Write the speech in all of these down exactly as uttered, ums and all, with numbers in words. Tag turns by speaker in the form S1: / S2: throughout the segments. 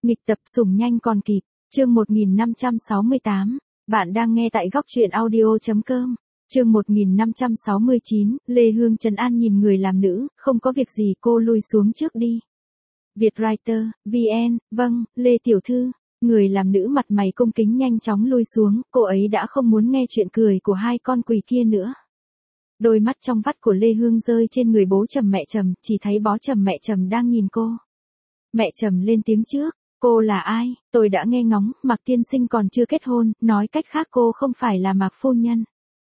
S1: Nghịch tập sủng nhanh còn kịp, chương một nghìn năm trăm sáu mươi tám, bạn đang nghe tại góc truyện audio.com, chương một nghìn năm trăm sáu mươi chín, Lê Hương trấn an nhìn người làm nữ, không có việc gì cô lui xuống trước đi. Vietwriter, vê en, vâng, Lê Tiểu Thư, người làm nữ mặt mày cung kính nhanh chóng lui xuống, cô ấy đã không muốn nghe chuyện cười của hai con quỷ kia nữa. Đôi mắt trong vắt của Lê Hương rơi trên người bố Trầm mẹ Trầm, chỉ thấy bó Trầm mẹ Trầm đang nhìn cô. Mẹ Trầm lên tiếng trước, cô là ai, tôi đã nghe ngóng, Mạc tiên sinh còn chưa kết hôn, nói cách khác cô không phải là Mạc phu nhân.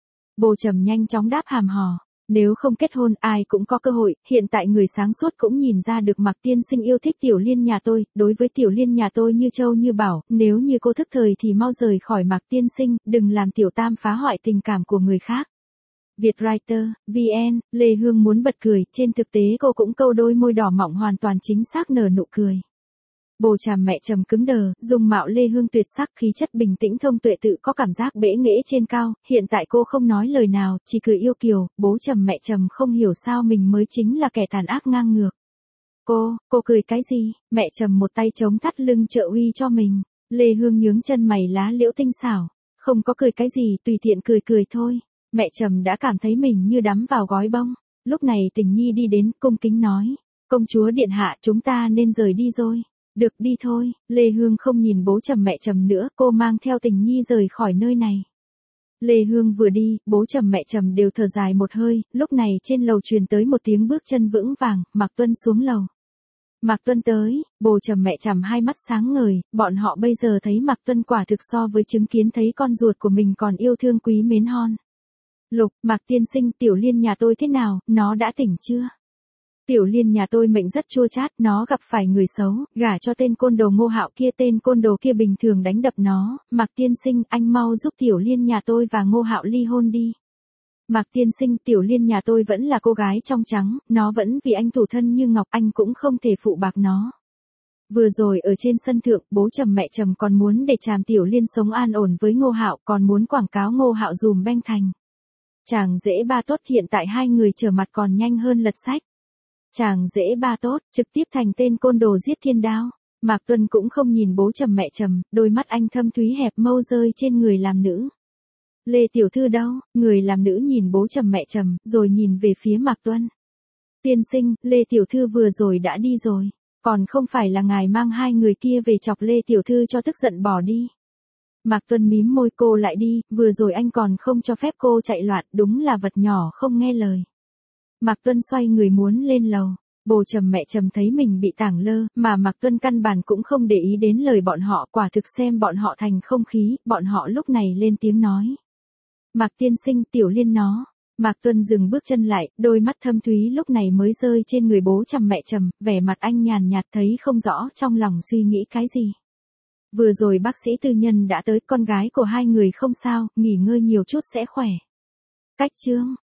S1: Bố Trầm nhanh chóng đáp hàm hò, nếu không kết hôn ai cũng có cơ hội, hiện tại người sáng suốt cũng nhìn ra được Mạc tiên sinh yêu thích Tiểu Liên nhà tôi, đối với Tiểu Liên nhà tôi như châu như bảo, nếu như cô thức thời thì mau rời khỏi Mạc tiên sinh, đừng làm Tiểu Tam phá hoại tình cảm của người khác. Vietwriter, vê en, Lê Hương muốn bật cười, trên thực tế cô cũng câu đôi môi đỏ mọng hoàn toàn chính xác nở nụ cười. Bồ Trầm mẹ Trầm cứng đờ, dung mạo Lê Hương tuyệt sắc, khí chất bình tĩnh thông tuệ, tự có cảm giác bẽ nghễ trên cao, hiện tại cô không nói lời nào, chỉ cười yêu kiều, bố Trầm mẹ Trầm không hiểu sao mình mới chính là kẻ tàn ác ngang ngược. Cô, cô cười cái gì? Mẹ Trầm một tay chống thắt lưng trợ uy cho mình. Lê Hương nhướng chân mày lá liễu tinh xảo, không có cười cái gì, tùy tiện cười cười thôi. Mẹ Trầm đã cảm thấy mình như đắm vào gói bông. Lúc này Tình Nhi đi đến, cung kính nói, công chúa điện hạ, chúng ta nên rời đi rồi. Được, đi thôi. Lê Hương không nhìn bố Trầm mẹ Trầm nữa, cô mang theo Tình Nhi rời khỏi nơi này. Lê Hương vừa đi, bố Trầm mẹ Trầm đều thở dài một hơi, lúc này trên lầu truyền tới một tiếng bước chân vững vàng, Mạc Tuân xuống lầu. Mạc Tuân tới, bố Trầm mẹ Trầm hai mắt sáng ngời, bọn họ bây giờ thấy Mạc Tuân quả thực so với chứng kiến thấy con ruột của mình còn yêu thương quý mến hon. Lục, Mạc tiên sinh, Tiểu Liên nhà tôi thế nào, nó đã tỉnh chưa? Tiểu Liên nhà tôi mệnh rất chua chát, nó gặp phải người xấu, gả cho tên côn đồ Ngô Hạo kia, tên côn đồ kia bình thường đánh đập nó, Mạc tiên sinh, anh mau giúp Tiểu Liên nhà tôi và Ngô Hạo ly hôn đi. Mạc tiên sinh, Tiểu Liên nhà tôi vẫn là cô gái trong trắng, nó vẫn vì anh thủ thân như ngọc, anh cũng không thể phụ bạc nó. Vừa rồi ở trên sân thượng, bố Trầm mẹ Trầm còn muốn để chàng Tiểu Liên sống an ổn với Ngô Hạo, còn muốn quảng cáo Ngô Hạo dùm beng thành. Chàng dễ ba tốt, hiện tại hai người trở mặt còn nhanh hơn lật sách. Chàng dễ ba tốt, trực tiếp thành tên côn đồ giết thiên đao. Mạc Tuân cũng không nhìn bố Trầm mẹ Trầm, đôi mắt anh thâm thúy hẹp mâu rơi trên người làm nữ. Lê Tiểu Thư đâu? Người làm nữ nhìn bố Trầm mẹ Trầm, rồi nhìn về phía Mạc Tuân. Tiên sinh, Lê Tiểu Thư vừa rồi đã đi rồi. Còn không phải là ngài mang hai người kia về chọc Lê Tiểu Thư cho tức giận bỏ đi. Mạc Tuân mím môi, cô lại đi, vừa rồi anh còn không cho phép cô chạy loạn, đúng là vật nhỏ không nghe lời. Mạc Tuân xoay người muốn lên lầu. Bồ Trầm mẹ Trầm thấy mình bị tảng lơ, mà Mạc Tuân căn bản cũng không để ý đến lời bọn họ, quả thực xem bọn họ thành không khí, bọn họ lúc này lên tiếng nói. Mạc tiên sinh, Tiểu Liên nó. Mạc Tuân dừng bước chân lại, đôi mắt thâm thúy lúc này mới rơi trên người bố Trầm mẹ Trầm, vẻ mặt anh nhàn nhạt thấy không rõ trong lòng suy nghĩ cái gì. Vừa rồi bác sĩ tư nhân đã tới, con gái của hai người không sao, nghỉ ngơi nhiều chút sẽ khỏe. Cách chương.